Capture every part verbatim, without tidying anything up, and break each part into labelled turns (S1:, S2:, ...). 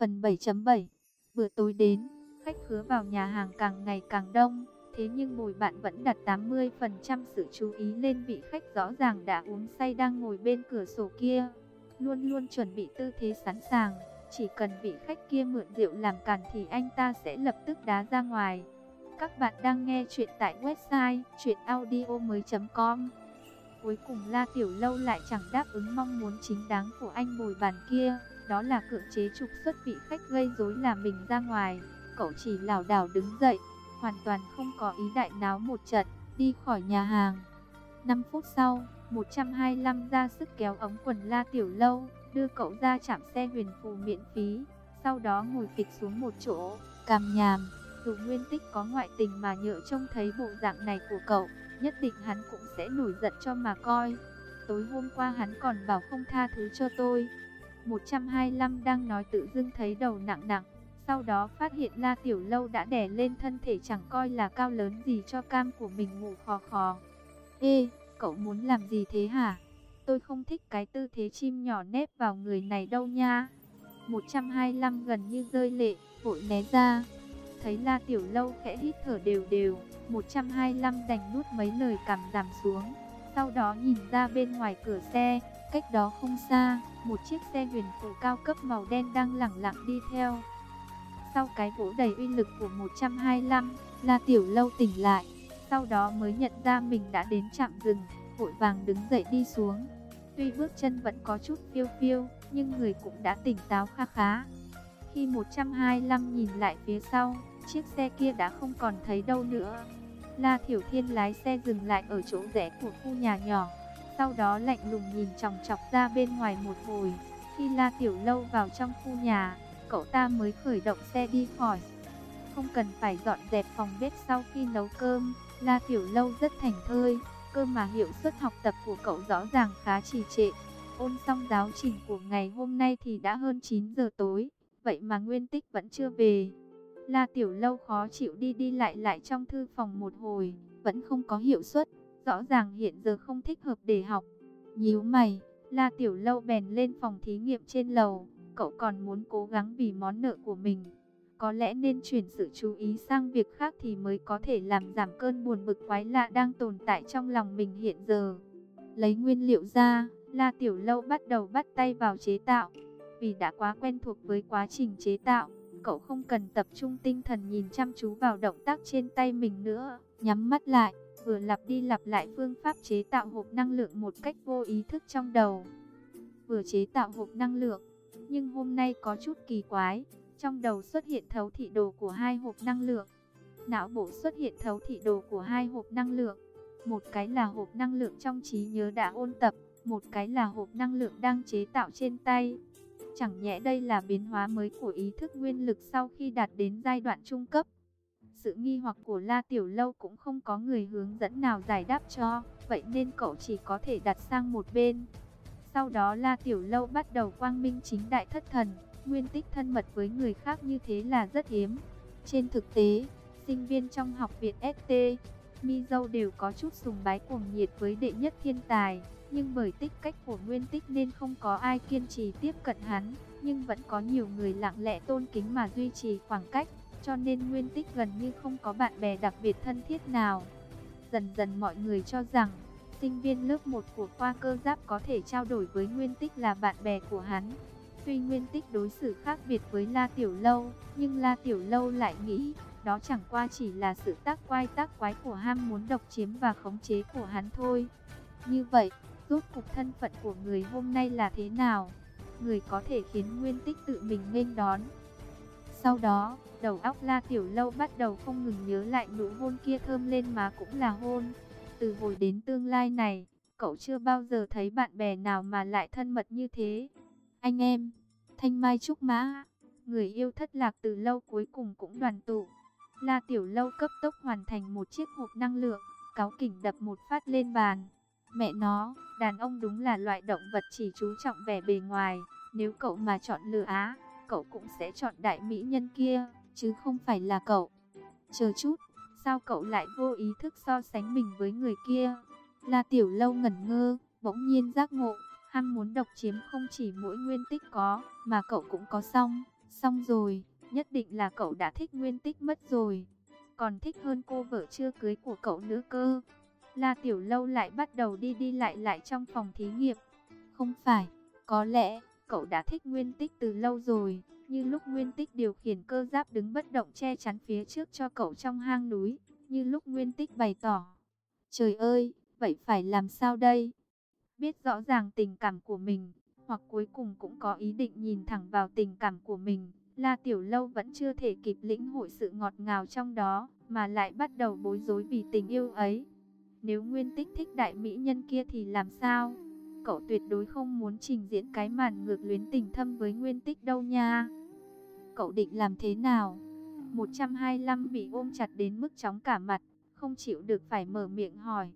S1: Phần bảy chấm bảy. Bữa tối đến, khách khứa vào nhà hàng càng ngày càng đông. Thế nhưng bồi bạn vẫn đặt tám mươi phần trăm sự chú ý lên vị khách rõ ràng đã uống say đang ngồi bên cửa sổ kia. Luôn luôn chuẩn bị tư thế sẵn sàng. Chỉ cần vị khách kia mượn rượu làm càn thì anh ta sẽ lập tức đá ra ngoài. Các bạn đang nghe chuyện tại website truyện audio mới chấm com. Cuối cùng La Tiểu Lâu lại chẳng đáp ứng mong muốn chính đáng của anh bồi bàn kia. Đó là cưỡng chế trục xuất vị khách gây rối là mình ra ngoài. Cậu chỉ lảo đảo đứng dậy, hoàn toàn không có ý đại náo một trận, đi khỏi nhà hàng. năm phút sau, một trăm hai mươi lăm ra sức kéo ống quần La Tiểu Lâu, đưa cậu ra trạm xe huyền phù miễn phí. Sau đó ngồi phịch xuống một chỗ, càm nhàm. Dù Nguyên Tích có ngoại tình mà nhỡ trông thấy bộ dạng này của cậu, nhất định hắn cũng sẽ nổi giận cho mà coi. Tối hôm qua hắn còn bảo không tha thứ cho tôi. một trăm hai mươi lăm đang nói tự dưng thấy đầu nặng nặng. Sau đó phát hiện La Tiểu Lâu đã đè lên thân thể chẳng coi là cao lớn gì cho cam của mình ngủ khò khò. Ê, cậu muốn làm gì thế hả? Tôi không thích cái tư thế chim nhỏ nép vào người này đâu nha. một trăm hai mươi lăm gần như rơi lệ, vội né ra. Thấy La Tiểu Lâu khẽ hít thở đều đều, một trăm hai mươi lăm đành nuốt mấy lời cảm giảm xuống. Sau đó nhìn ra bên ngoài cửa xe, cách đó không xa, một chiếc xe huyền phù cao cấp màu đen đang lẳng lặng đi theo. Sau cái vỗ đầy uy lực của một trăm hai mươi lăm, La Tiểu Lâu tỉnh lại, sau đó mới nhận ra mình đã đến trạm dừng, vội vàng đứng dậy đi xuống. Tuy bước chân vẫn có chút phiêu phiêu, nhưng người cũng đã tỉnh táo kha khá. Khi một trăm hai mươi lăm nhìn lại phía sau, chiếc xe kia đã không còn thấy đâu nữa. La Thiểu Thiên lái xe dừng lại ở chỗ rẽ của khu nhà nhỏ, sau đó lạnh lùng nhìn chòng chọc ra bên ngoài một hồi. Khi La Tiểu Lâu vào trong khu nhà, cậu ta mới khởi động xe đi khỏi. Không cần phải dọn dẹp phòng bếp sau khi nấu cơm, La Tiểu Lâu rất thảnh thơi, cơ mà hiệu suất học tập của cậu rõ ràng khá trì trệ. Ôn xong giáo trình của ngày hôm nay thì đã hơn chín giờ tối, vậy mà Nguyên Tích vẫn chưa về. La Tiểu Lâu khó chịu đi đi lại lại trong thư phòng một hồi, vẫn không có hiệu suất, rõ ràng hiện giờ không thích hợp để học. Nhíu mày, La Tiểu Lâu bèn lên phòng thí nghiệm trên lầu. Cậu còn muốn cố gắng vì món nợ của mình. Có lẽ nên chuyển sự chú ý sang việc khác thì mới có thể làm giảm cơn buồn bực quái lạ đang tồn tại trong lòng mình hiện giờ. Lấy nguyên liệu ra, La Tiểu Lâu bắt đầu bắt tay vào chế tạo. Vì đã quá quen thuộc với quá trình chế tạo, cậu không cần tập trung tinh thần nhìn chăm chú vào động tác trên tay mình nữa. Nhắm mắt lại, vừa lặp đi lặp lại phương pháp chế tạo hộp năng lượng một cách vô ý thức trong đầu. Vừa chế tạo hộp năng lượng, nhưng hôm nay có chút kỳ quái, trong đầu xuất hiện thấu thị đồ của hai hộp năng lượng. Não bộ xuất hiện thấu thị đồ của hai hộp năng lượng. Một cái là hộp năng lượng trong trí nhớ đã ôn tập, một cái là hộp năng lượng đang chế tạo trên tay. Chẳng nhẽ đây là biến hóa mới của ý thức nguyên lực sau khi đạt đến giai đoạn trung cấp? Sự nghi hoặc của La Tiểu Lâu cũng không có người hướng dẫn nào giải đáp cho, vậy nên cậu chỉ có thể đặt sang một bên. Sau đó La Tiểu Lâu bắt đầu quang minh chính đại thất thần. Nguyên Tích thân mật với người khác như thế là rất hiếm. Trên thực tế, sinh viên trong học viện ét tê, Mi Dâu đều có chút sùng bái cuồng nhiệt với đệ nhất thiên tài. Nhưng bởi tích cách của Nguyên Tích nên không có ai kiên trì tiếp cận hắn. Nhưng vẫn có nhiều người lặng lẽ tôn kính mà duy trì khoảng cách. Cho nên Nguyên Tích gần như không có bạn bè đặc biệt thân thiết nào. Dần dần mọi người cho rằng sinh viên lớp một của khoa cơ giáp có thể trao đổi với Nguyên Tích là bạn bè của hắn. Tuy Nguyên Tích đối xử khác biệt với La Tiểu Lâu, nhưng La Tiểu Lâu lại nghĩ đó chẳng qua chỉ là sự tác quái tác quái của ham muốn độc chiếm và khống chế của hắn thôi. Như vậy, rốt cuộc thân phận của người hôm nay là thế nào? Người có thể khiến Nguyên Tích tự mình nghênh đón. Sau đó, đầu óc La Tiểu Lâu bắt đầu không ngừng nhớ lại nụ hôn kia thơm lên má cũng là hôn. Từ hồi đến tương lai này, cậu chưa bao giờ thấy bạn bè nào mà lại thân mật như thế. Anh em, thanh mai trúc mã, người yêu thất lạc từ lâu cuối cùng cũng đoàn tụ. La Tiểu Lâu cấp tốc hoàn thành một chiếc hộp năng lượng, cáu kỉnh đập một phát lên bàn. Mẹ nó, đàn ông đúng là loại động vật chỉ chú trọng vẻ bề ngoài. Nếu cậu mà chọn lựa Á, cậu cũng sẽ chọn đại mỹ nhân kia, chứ không phải là cậu. Chờ chút, sao cậu lại vô ý thức so sánh mình với người kia? La Tiểu Lâu ngẩn ngơ, bỗng nhiên giác ngộ, ham muốn độc chiếm không chỉ mỗi Nguyên Tích có, mà cậu cũng có song Xong rồi, nhất định là cậu đã thích Nguyên Tích mất rồi. Còn thích hơn cô vợ chưa cưới của cậu nữa cơ. La Tiểu Lâu lại bắt đầu đi đi lại lại trong phòng thí nghiệm. Không phải, có lẽ cậu đã thích Nguyên Tích từ lâu rồi. Như lúc Nguyên Tích điều khiển cơ giáp đứng bất động che chắn phía trước cho cậu trong hang núi. Như lúc Nguyên Tích bày tỏ. Trời ơi, vậy phải làm sao đây? Biết rõ ràng tình cảm của mình, hoặc cuối cùng cũng có ý định nhìn thẳng vào tình cảm của mình. La Tiểu Lâu vẫn chưa thể kịp lĩnh hội sự ngọt ngào trong đó, mà lại bắt đầu bối rối vì tình yêu ấy. Nếu Nguyên Tích thích đại mỹ nhân kia thì làm sao? Cậu tuyệt đối không muốn trình diễn cái màn ngược luyến tình thâm với Nguyên Tích đâu nha. Cậu định làm thế nào? một trăm hai mươi lăm bị ôm chặt đến mức chóng cả mặt, không chịu được phải mở miệng hỏi.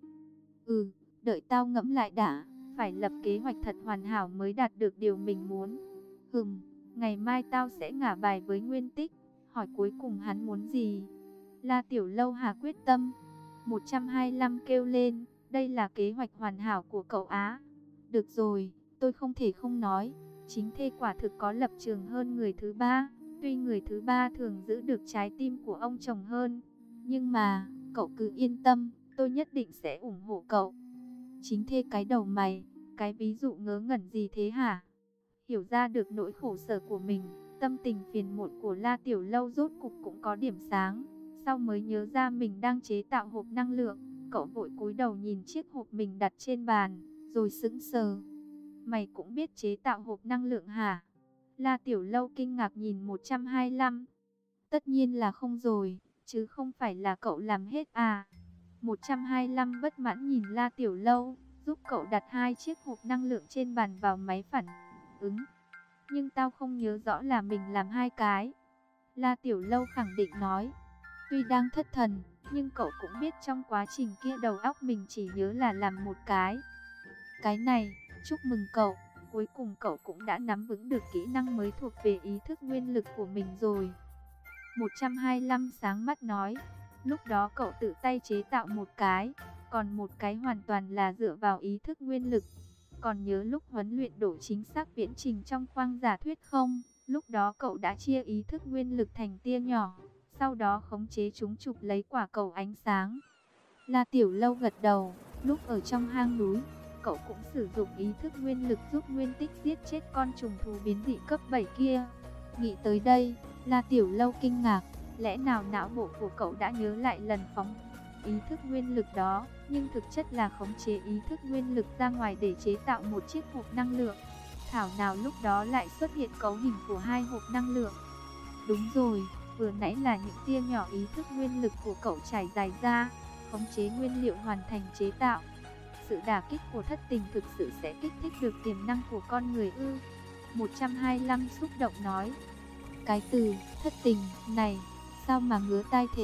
S1: Ừ, đợi tao ngẫm lại đã, phải lập kế hoạch thật hoàn hảo mới đạt được điều mình muốn. Hừm, ngày mai tao sẽ ngả bài với Nguyên Tích, hỏi cuối cùng hắn muốn gì. La Tiểu Lâu hà quyết tâm. một trăm hai mươi lăm kêu lên, đây là kế hoạch hoàn hảo của cậu Á. Được rồi, tôi không thể không nói, chính thê quả thực có lập trường hơn người thứ ba. Tuy người thứ ba thường giữ được trái tim của ông chồng hơn, nhưng mà, cậu cứ yên tâm, tôi nhất định sẽ ủng hộ cậu. Chính thê cái đầu mày, cái ví dụ ngớ ngẩn gì thế hả? Hiểu ra được nỗi khổ sở của mình, tâm tình phiền muộn của La Tiểu Lâu rốt cục cũng có điểm sáng. Sau mới nhớ ra mình đang chế tạo hộp năng lượng, cậu vội cúi đầu nhìn chiếc hộp mình đặt trên bàn, rồi sững sờ. Mày cũng biết chế tạo hộp năng lượng hả? La Tiểu Lâu kinh ngạc nhìn một trăm hai mươi lăm. Tất nhiên là không rồi, chứ không phải là cậu làm hết à? một trăm hai mươi lăm bất mãn nhìn La Tiểu Lâu, giúp cậu đặt hai chiếc hộp năng lượng trên bàn vào máy phản ứng. Nhưng tao không nhớ rõ là mình làm hai cái. La Tiểu Lâu khẳng định nói. Tuy đang thất thần, nhưng cậu cũng biết trong quá trình kia đầu óc mình chỉ nhớ là làm một cái. Cái này, chúc mừng cậu, cuối cùng cậu cũng đã nắm vững được kỹ năng mới thuộc về ý thức nguyên lực của mình rồi. một trăm hai mươi lăm sáng mắt nói, lúc đó cậu tự tay chế tạo một cái, còn một cái hoàn toàn là dựa vào ý thức nguyên lực. Còn nhớ lúc huấn luyện độ chính xác viễn trình trong khoang giả thuyết không? Lúc đó cậu đã chia ý thức nguyên lực thành tia nhỏ, sau đó khống chế chúng chụp lấy quả cầu ánh sáng. La Tiểu Lâu gật đầu, lúc ở trong hang núi, cậu cũng sử dụng ý thức nguyên lực giúp Nguyên Tích giết chết con trùng thú biến dị cấp bảy kia. Nghĩ tới đây, La Tiểu Lâu kinh ngạc, lẽ nào não bộ của cậu đã nhớ lại lần phóng ý thức nguyên lực đó, nhưng thực chất là khống chế ý thức nguyên lực ra ngoài để chế tạo một chiếc hộp năng lượng. Thảo nào lúc đó lại xuất hiện cấu hình của hai hộp năng lượng. Đúng rồi, vừa nãy là những tia nhỏ ý thức nguyên lực của cậu trải dài ra, khống chế nguyên liệu hoàn thành chế tạo. Sự đả kích của thất tình thực sự sẽ kích thích được tiềm năng của con người ư? một trăm hai mươi lăm xúc động nói. Cái từ thất tình này, sao mà ngứa tai thế?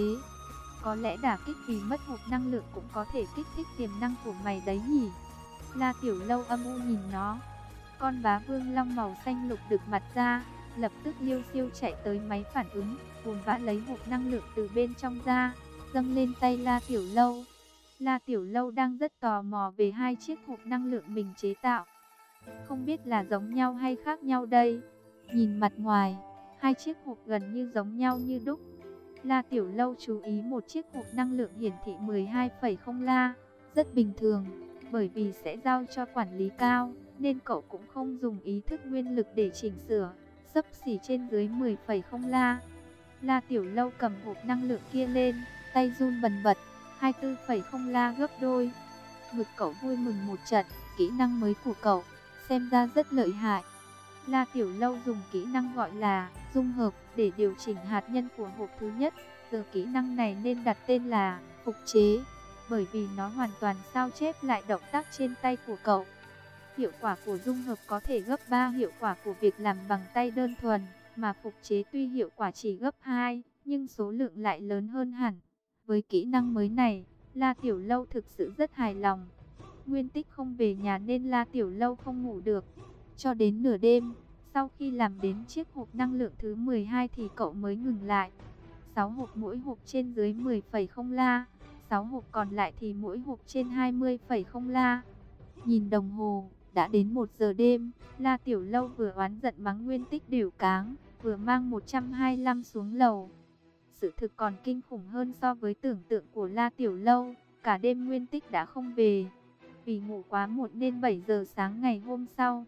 S1: Có lẽ đả kích vì mất hộp năng lượng cũng có thể kích thích tiềm năng của mày đấy nhỉ? La Tiểu Lâu âm u nhìn nó. Con bá vương long màu xanh lục đực mặt ra, lập tức liêu xiêu chạy tới máy phản ứng, vồn vã lấy hộp năng lượng từ bên trong ra, dâng lên tay La Tiểu Lâu. La Tiểu Lâu đang rất tò mò về hai chiếc hộp năng lượng mình chế tạo. Không biết là giống nhau hay khác nhau đây. Nhìn mặt ngoài, hai chiếc hộp gần như giống nhau như đúc. La Tiểu Lâu chú ý một chiếc hộp năng lượng hiển thị mười hai phẩy không la, rất bình thường, bởi vì sẽ giao cho quản lý cao, nên cậu cũng không dùng ý thức nguyên lực để chỉnh sửa, xấp xỉ trên dưới mười phẩy không la. La Tiểu Lâu cầm hộp năng lượng kia lên, tay run bần bật, hai mươi tư phẩy không la gấp đôi. Ngực cậu vui mừng một trận, kỹ năng mới của cậu, xem ra rất lợi hại. La Tiểu Lâu dùng kỹ năng gọi là dung hợp để điều chỉnh hạt nhân của hộp thứ nhất. Giờ kỹ năng này nên đặt tên là phục chế, bởi vì nó hoàn toàn sao chép lại động tác trên tay của cậu. Hiệu quả của dung hợp có thể gấp ba hiệu quả của việc làm bằng tay đơn thuần, mà phục chế tuy hiệu quả chỉ gấp hai, nhưng số lượng lại lớn hơn hẳn. Với kỹ năng mới này, La Tiểu Lâu thực sự rất hài lòng. Nguyên Tích không về nhà nên La Tiểu Lâu không ngủ được. Cho đến nửa đêm, sau khi làm đến chiếc hộp năng lượng thứ mười hai thì cậu mới ngừng lại. sáu hộp mỗi hộp trên dưới mười phẩy không la, sáu hộp còn lại thì mỗi hộp trên hai mươi phẩy không la. Nhìn đồng hồ, đã đến một giờ đêm, La Tiểu Lâu vừa oán giận mắng Nguyên Tích đểu cáng. vừa mang một trăm hai mươi lăm xuống lầu. Sự thực còn kinh khủng hơn so với tưởng tượng của La Tiểu Lâu, cả đêm Nguyên Tích đã không về. Vì ngủ quá muộn nên bảy giờ sáng ngày hôm sau,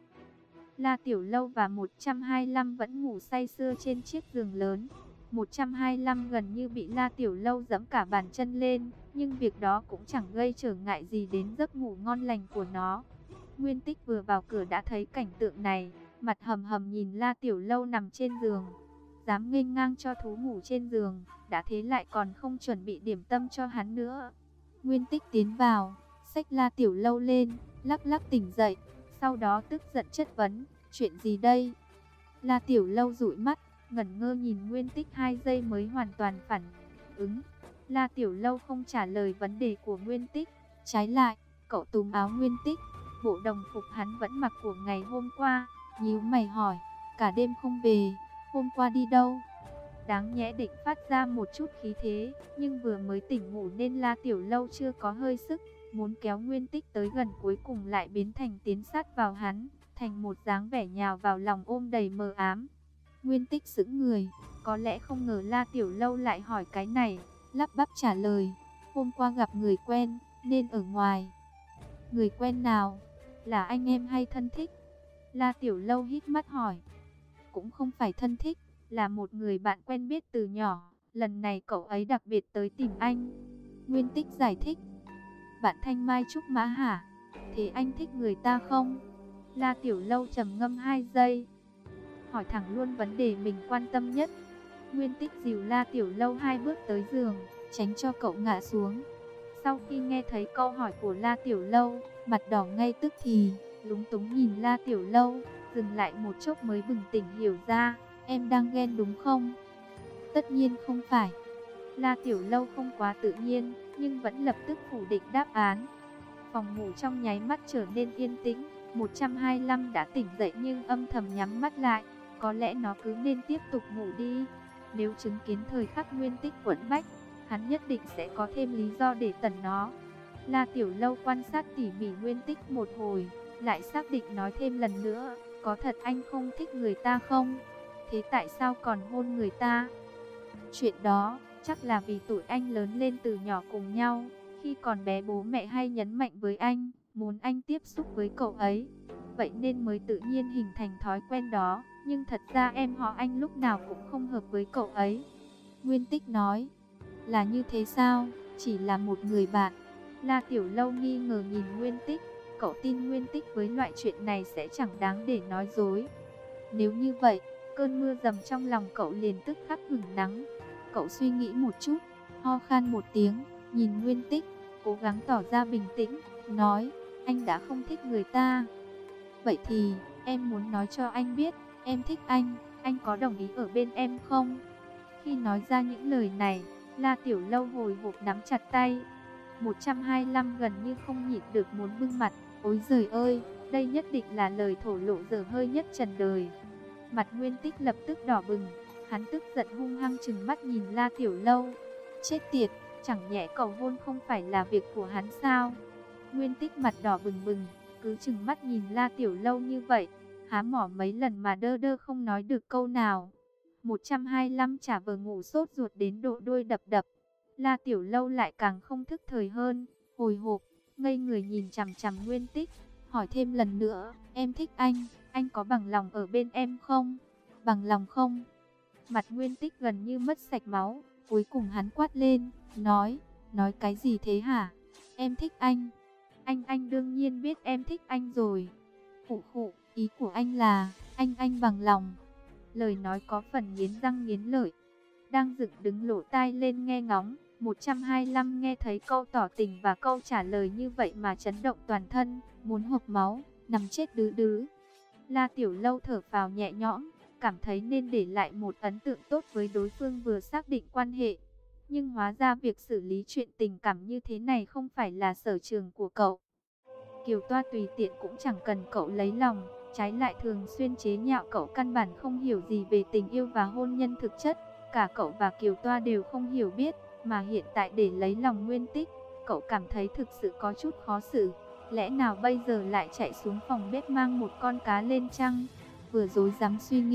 S1: La Tiểu Lâu và một trăm hai mươi lăm vẫn ngủ say sưa trên chiếc giường lớn. một trăm hai mươi lăm gần như bị La Tiểu Lâu giẫm cả bàn chân lên, nhưng việc đó cũng chẳng gây trở ngại gì đến giấc ngủ ngon lành của nó. Nguyên Tích vừa vào cửa đã thấy cảnh tượng này, mặt hầm hầm nhìn La Tiểu Lâu nằm trên giường. Dám nghênh ngang cho thú ngủ trên giường, đã thế lại còn không chuẩn bị điểm tâm cho hắn nữa. Nguyên Tích tiến vào, xách La Tiểu Lâu lên, lắc lắc tỉnh dậy, sau đó tức giận chất vấn, chuyện gì đây? La Tiểu Lâu dụi mắt, ngẩn ngơ nhìn Nguyên Tích hai giây mới hoàn toàn phản ứng. La Tiểu Lâu không trả lời vấn đề của Nguyên Tích, trái lại, cậu túm áo Nguyên Tích, bộ đồng phục hắn vẫn mặc của ngày hôm qua, nhíu mày hỏi, cả đêm không về, hôm qua đi đâu? Đáng nhẽ định phát ra một chút khí thế, nhưng vừa mới tỉnh ngủ nên La Tiểu Lâu chưa có hơi sức, muốn kéo Nguyên Tích tới gần cuối cùng lại biến thành tiến sát vào hắn, thành một dáng vẻ nhào vào lòng ôm đầy mờ ám. Nguyên Tích sững người, có lẽ không ngờ La Tiểu Lâu lại hỏi cái này, lắp bắp trả lời, hôm qua gặp người quen, nên ở ngoài. Người quen nào? Là anh em hay thân thích? La Tiểu Lâu hít mắt hỏi. Cũng không phải thân thích, là một người bạn quen biết từ nhỏ, lần này cậu ấy đặc biệt tới tìm anh. Nguyên Tích giải thích. Bạn Thanh Mai Trúc Mã hả? Thế anh thích người ta không? La Tiểu Lâu trầm ngâm hai giây, hỏi thẳng luôn vấn đề mình quan tâm nhất. Nguyên Tích dìu La Tiểu Lâu hai bước tới giường, tránh cho cậu ngã xuống. Sau khi nghe thấy câu hỏi của La Tiểu Lâu, mặt đỏ ngay tức thì, lúng túng nhìn La Tiểu Lâu, dừng lại một chốc mới bừng tỉnh hiểu ra, em đang ghen đúng không? Tất nhiên không phải. La Tiểu Lâu không quá tự nhiên, nhưng vẫn lập tức phủ định đáp án. Phòng ngủ trong nháy mắt trở nên yên tĩnh, một trăm hai mươi lăm đã tỉnh dậy nhưng âm thầm nhắm mắt lại, có lẽ nó cứ nên tiếp tục ngủ đi. Nếu chứng kiến thời khắc Nguyên Tích quẫn bách, hắn nhất định sẽ có thêm lý do để tẩn nó. La Tiểu Lâu quan sát tỉ mỉ Nguyên Tích một hồi, lại xác định nói thêm lần nữa, có thật anh không thích người ta không? Thế tại sao còn hôn người ta? Chuyện đó, chắc là vì tụi anh lớn lên từ nhỏ cùng nhau, khi còn bé bố mẹ hay nhấn mạnh với anh, muốn anh tiếp xúc với cậu ấy. Vậy nên mới tự nhiên hình thành thói quen đó, nhưng thật ra em họ anh lúc nào cũng không hợp với cậu ấy. Nguyên Tích nói, là như thế sao, chỉ là một người bạn. La Tiểu Lâu nghi ngờ nhìn Nguyên Tích, cậu tin Nguyên Tích với loại chuyện này sẽ chẳng đáng để nói dối. Nếu như vậy, cơn mưa dầm trong lòng cậu liền tức khắc hửng nắng. Cậu suy nghĩ một chút, ho khan một tiếng, nhìn Nguyên Tích, cố gắng tỏ ra bình tĩnh, nói, anh đã không thích người ta. Vậy thì, em muốn nói cho anh biết, em thích anh, anh có đồng ý ở bên em không? Khi nói ra những lời này, La Tiểu Lâu hồi hộp nắm chặt tay. một trăm hai mươi lăm gần như không nhịn được muốn bưng mặt, ôi giời ơi, đây nhất định là lời thổ lộ dở hơi nhất trần đời. Mặt Nguyên Tích lập tức đỏ bừng, hắn tức giận hung hăng trừng mắt nhìn La Tiểu Lâu. Chết tiệt, chẳng nhẽ cầu hôn không phải là việc của hắn sao? Nguyên Tích mặt đỏ bừng bừng, cứ trừng mắt nhìn La Tiểu Lâu như vậy, há mỏ mấy lần mà đơ đơ không nói được câu nào. một trăm hai mươi lăm chả vờ ngủ sốt ruột đến độ đôi đập đập. La Tiểu Lâu lại càng không thức thời hơn, hồi hộp, ngây người nhìn chằm chằm Nguyên Tích, hỏi thêm lần nữa, em thích anh, anh có bằng lòng ở bên em không? Bằng lòng không? Mặt Nguyên Tích gần như mất sạch máu, cuối cùng hắn quát lên, nói, nói cái gì thế hả? Em thích anh. Anh anh đương nhiên biết em thích anh rồi. Khụ khụ, ý của anh là, anh anh bằng lòng. Lời nói có phần nghiến răng nghiến lợi. Đang dựng đứng lỗ tai lên nghe ngóng, một trăm hai mươi lăm nghe thấy câu tỏ tình và câu trả lời như vậy mà chấn động toàn thân, muốn hộc máu, nằm chết đứ đứ. La Tiểu Lâu thở phào nhẹ nhõm, cảm thấy nên để lại một ấn tượng tốt với đối phương vừa xác định quan hệ. Nhưng hóa ra việc xử lý chuyện tình cảm như thế này không phải là sở trường của cậu. Kiều Toa tùy tiện cũng chẳng cần cậu lấy lòng, trái lại thường xuyên chế nhạo cậu căn bản không hiểu gì về tình yêu và hôn nhân thực chất. Cả cậu và Kiều Toa đều không hiểu biết, mà hiện tại để lấy lòng Nguyên Tích, cậu cảm thấy thực sự có chút khó xử. Lẽ nào bây giờ lại chạy xuống phòng bếp mang một con cá lên chăng? Vừa rối rắm suy nghĩ,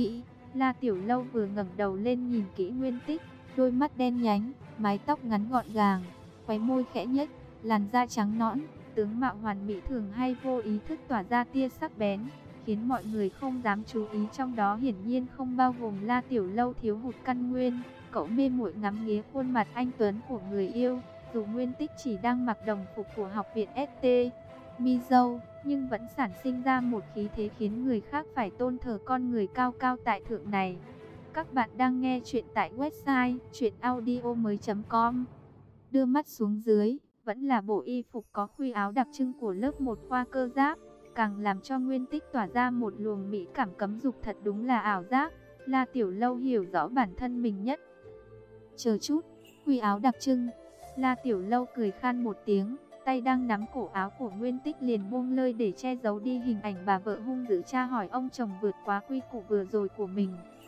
S1: La Tiểu Lâu vừa ngẩng đầu lên nhìn kỹ Nguyên Tích, đôi mắt đen nhánh, mái tóc ngắn gọn gàng, khóe môi khẽ nhếch, làn da trắng nõn, tướng mạo hoàn mỹ thường hay vô ý thức tỏa ra tia sắc bén, khiến mọi người không dám chú ý, trong đó hiển nhiên không bao gồm La Tiểu Lâu thiếu hụt căn nguyên. Cậu mê muội ngắm nghía khuôn mặt anh tuấn của người yêu, dù Nguyên Tích chỉ đang mặc đồng phục của học viện ét tê Mizou, nhưng vẫn sản sinh ra một khí thế khiến người khác phải tôn thờ con người cao cao tại thượng này. Các bạn đang nghe chuyện tại website truyện audio mới chấm com. Đưa mắt xuống dưới, vẫn là bộ y phục có khuy áo đặc trưng của lớp một khoa cơ giáp, càng làm cho Nguyên Tích tỏa ra một luồng mỹ cảm cấm dục, thật đúng là ảo giác. La Tiểu Lâu hiểu rõ bản thân mình nhất. Chờ chút, khuy áo đặc trưng. La Tiểu Lâu cười khan một tiếng, tay đang nắm cổ áo của Nguyên Tích liền buông lơi để che giấu đi hình ảnh bà vợ hung dữ tra hỏi ông chồng vượt quá quy củ vừa rồi của mình.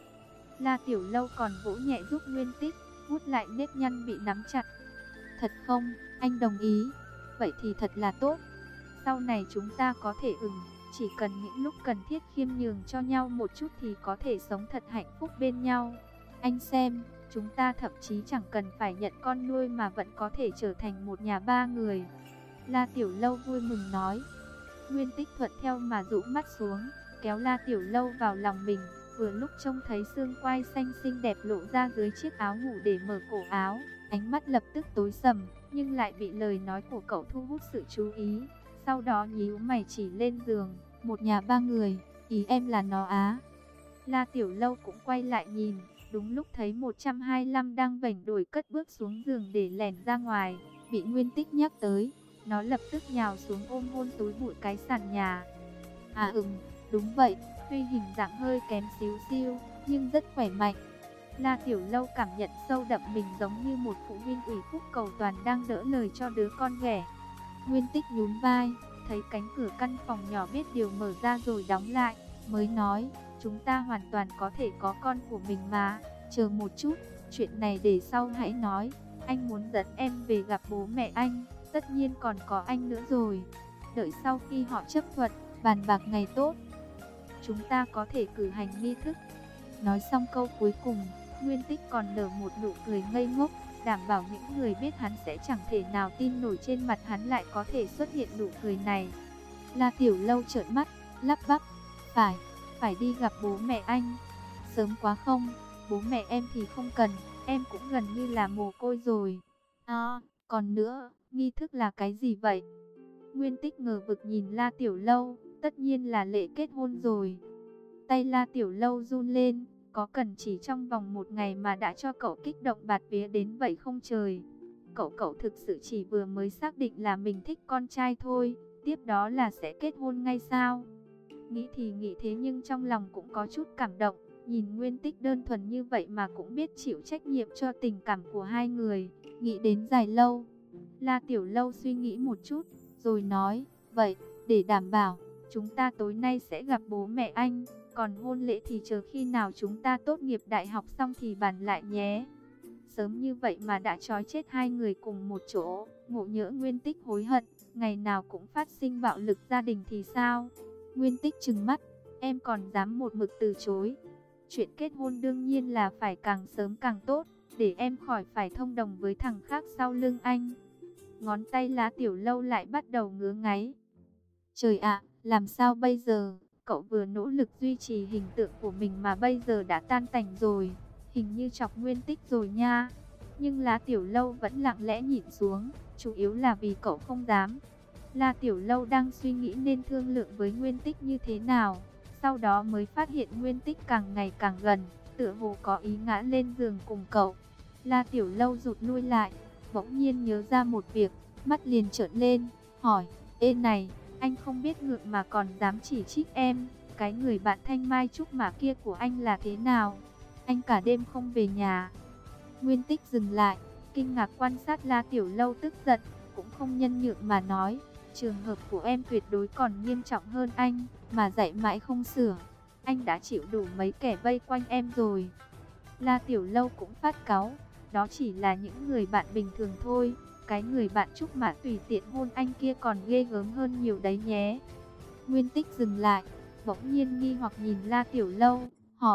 S1: La Tiểu Lâu còn vỗ nhẹ giúp Nguyên Tích, vuốt lại nếp nhăn bị nắm chặt. Thật không, anh đồng ý. Vậy thì thật là tốt. Sau này chúng ta có thể ừm, chỉ cần những lúc cần thiết khiêm nhường cho nhau một chút thì có thể sống thật hạnh phúc bên nhau. Anh xem, chúng ta thậm chí chẳng cần phải nhận con nuôi mà vẫn có thể trở thành một nhà ba người. La Tiểu Lâu vui mừng nói. Nguyên Tích thuận theo mà rũ mắt xuống, kéo La Tiểu Lâu vào lòng mình, vừa lúc trông thấy xương quai xanh xinh đẹp lộ ra dưới chiếc áo ngủ để mở cổ áo, ánh mắt lập tức tối sầm, nhưng lại bị lời nói của cậu thu hút sự chú ý. Sau đó nhíu mày chỉ lên giường, một nhà ba người, ý em là nó á. La Tiểu Lâu cũng quay lại nhìn, đúng lúc thấy một trăm hai mươi lăm đang vểnh đùi cất bước xuống giường để lẻn ra ngoài, bị Nguyên Tích nhắc tới, nó lập tức nhào xuống ôm hôn túi bụi cái sàn nhà. À ừm, đúng vậy, tuy hình dạng hơi kém xíu xiu, nhưng rất khỏe mạnh. La Tiểu Lâu cảm nhận sâu đậm mình giống như một phụ huynh ủy phúc cầu toàn đang đỡ lời cho đứa con ghẻ. Nguyên Tích nhún vai, thấy cánh cửa căn phòng nhỏ biết điều mở ra rồi đóng lại, mới nói, chúng ta hoàn toàn có thể có con của mình mà, chờ một chút, chuyện này để sau hãy nói, anh muốn dẫn em về gặp bố mẹ anh, tất nhiên còn có anh nữa rồi, đợi sau khi họ chấp thuận, bàn bạc ngày tốt, chúng ta có thể cử hành nghi thức. Nói xong câu cuối cùng, Nguyên Tích còn nở một nụ cười ngây ngốc, đảm bảo những người biết hắn sẽ chẳng thể nào tin nổi trên mặt hắn lại có thể xuất hiện nụ cười này. La Tiểu Lâu trợn mắt, lắp bắp, phải, phải đi gặp bố mẹ anh. Sớm quá không, bố mẹ em thì không cần, em cũng gần như là mồ côi rồi. À, còn nữa, nghi thức là cái gì vậy? Nguyên Tích ngờ vực nhìn La Tiểu Lâu, tất nhiên là lễ kết hôn rồi. Tay La Tiểu Lâu run lên, có cần chỉ trong vòng một ngày mà đã cho cậu kích động bạt vía đến vậy không trời? Cậu cậu thực sự chỉ vừa mới xác định là mình thích con trai thôi, tiếp đó là sẽ kết hôn ngay sao? Nghĩ thì nghĩ thế nhưng trong lòng cũng có chút cảm động, nhìn Nguyên Tích đơn thuần như vậy mà cũng biết chịu trách nhiệm cho tình cảm của hai người, nghĩ đến dài lâu. La Tiểu Lâu suy nghĩ một chút, rồi nói, vậy, để đảm bảo, chúng ta tối nay sẽ gặp bố mẹ anh, còn hôn lễ thì chờ khi nào chúng ta tốt nghiệp đại học xong thì bàn lại nhé. Sớm như vậy mà đã trói chết hai người cùng một chỗ, ngộ nhỡ Nguyên Tích hối hận, ngày nào cũng phát sinh bạo lực gia đình thì sao? Nguyên Tích trừng mắt, em còn dám một mực từ chối. Chuyện kết hôn đương nhiên là phải càng sớm càng tốt, để em khỏi phải thông đồng với thằng khác sau lưng anh. Ngón tay La Tiểu Lâu lại bắt đầu ngứa ngáy. Trời ạ, làm sao bây giờ? Cậu vừa nỗ lực duy trì hình tượng của mình mà bây giờ đã tan tành rồi. Hình như chọc Nguyên Tích rồi nha. Nhưng La Tiểu Lâu vẫn lặng lẽ nhìn xuống, chủ yếu là vì cậu không dám. La Tiểu Lâu đang suy nghĩ nên thương lượng với Nguyên Tích như thế nào. Sau đó mới phát hiện Nguyên Tích càng ngày càng gần, tựa hồ có ý ngã lên giường cùng cậu. La Tiểu Lâu rụt lui lại, bỗng nhiên nhớ ra một việc, mắt liền trợn lên, hỏi, ê này, anh không biết ngượng mà còn dám chỉ trích em, cái người bạn thanh mai trúc mã kia của anh là thế nào? Anh cả đêm không về nhà. Nguyên Tích dừng lại, kinh ngạc quan sát La Tiểu Lâu tức giận, cũng không nhân nhượng mà nói, trường hợp của em tuyệt đối còn nghiêm trọng hơn anh, mà dạy mãi không sửa. Anh đã chịu đủ mấy kẻ vây quanh em rồi. La Tiểu Lâu cũng phát cáu, đó chỉ là những người bạn bình thường thôi. Cái người bạn trúc mã tùy tiện hôn anh kia còn ghê gớm hơn nhiều đấy nhé. Nguyên Tích dừng lại, bỗng nhiên nghi hoặc nhìn La Tiểu Lâu, hỏi,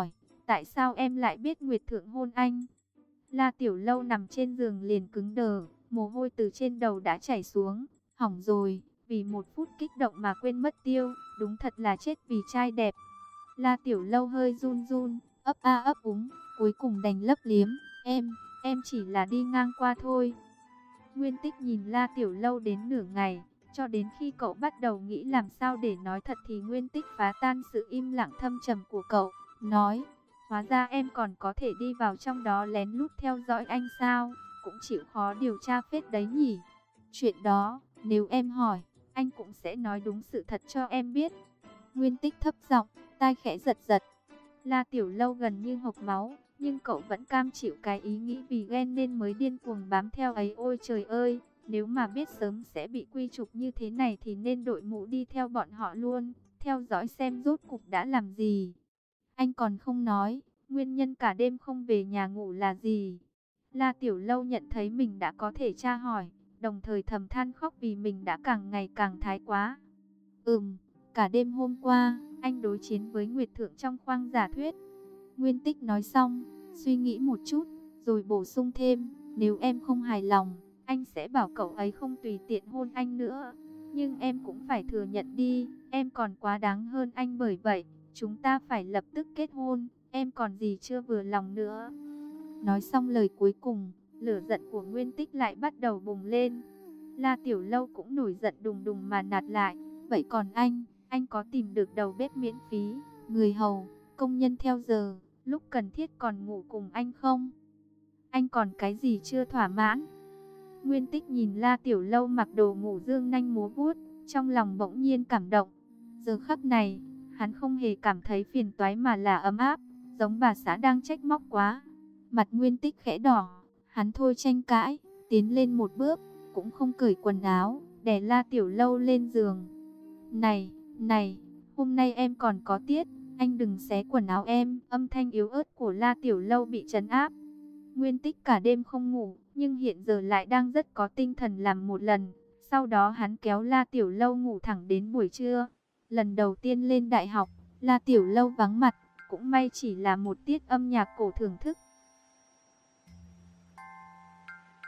S1: tại sao em lại biết Nguyệt Thượng hôn anh? La Tiểu Lâu nằm trên giường liền cứng đờ, mồ hôi từ trên đầu đã chảy xuống. Hỏng rồi, vì một phút kích động mà quên mất tiêu, đúng thật là chết vì trai đẹp. La Tiểu Lâu hơi run run, ấp a ấp úng, cuối cùng đành lấp liếm, em, em chỉ là đi ngang qua thôi. Nguyên Tích nhìn La Tiểu Lâu đến nửa ngày, cho đến khi cậu bắt đầu nghĩ làm sao để nói thật thì Nguyên Tích phá tan sự im lặng thâm trầm của cậu, nói, hóa ra em còn có thể đi vào trong đó lén lút theo dõi anh sao, cũng chịu khó điều tra phết đấy nhỉ. Chuyện đó, nếu em hỏi, anh cũng sẽ nói đúng sự thật cho em biết. Nguyên Tích thấp giọng, tai khẽ giật giật. La Tiểu Lâu gần như hộc máu, nhưng cậu vẫn cam chịu cái ý nghĩ vì ghen nên mới điên cuồng bám theo ấy. Ôi trời ơi, nếu mà biết sớm sẽ bị quy chụp như thế này thì nên đội mũ đi theo bọn họ luôn, theo dõi xem rốt cục đã làm gì. Anh còn không nói, nguyên nhân cả đêm không về nhà ngủ là gì? La Tiểu Lâu nhận thấy mình đã có thể tra hỏi, đồng thời thầm than khóc vì mình đã càng ngày càng thái quá. Ừm, cả đêm hôm qua, anh đối chiến với Nguyệt Thượng trong khoang giả thuyết. Nguyên Tích nói xong, suy nghĩ một chút, rồi bổ sung thêm, nếu em không hài lòng, anh sẽ bảo cậu ấy không tùy tiện hôn anh nữa. Nhưng em cũng phải thừa nhận đi, em còn quá đáng hơn anh, bởi vậy, chúng ta phải lập tức kết hôn, em còn gì chưa vừa lòng nữa. Nói xong lời cuối cùng, lửa giận của Nguyên Tích lại bắt đầu bùng lên. La Tiểu Lâu cũng nổi giận đùng đùng mà nạt lại, vậy còn anh, anh có tìm được đầu bếp miễn phí, người hầu, công nhân theo giờ, lúc cần thiết còn ngủ cùng anh không? Anh còn cái gì chưa thỏa mãn? Nguyên Tích nhìn La Tiểu Lâu mặc đồ ngủ dương nanh múa vuốt, trong lòng bỗng nhiên cảm động. Giờ khắc này, hắn không hề cảm thấy phiền toái mà là ấm áp, giống bà xã đang trách móc quá. Mặt Nguyên Tích khẽ đỏ, hắn thôi tranh cãi, tiến lên một bước, cũng không cởi quần áo, đè La Tiểu Lâu lên giường. Này, này, hôm nay em còn có tiết, anh đừng xé quần áo em. Âm thanh yếu ớt của La Tiểu Lâu bị trấn áp. Nguyên Tích cả đêm không ngủ, nhưng hiện giờ lại đang rất có tinh thần làm một lần. Sau đó hắn kéo La Tiểu Lâu ngủ thẳng đến buổi trưa. Lần đầu tiên lên đại học, La Tiểu Lâu vắng mặt, cũng may chỉ là một tiết âm nhạc cổ thưởng thức.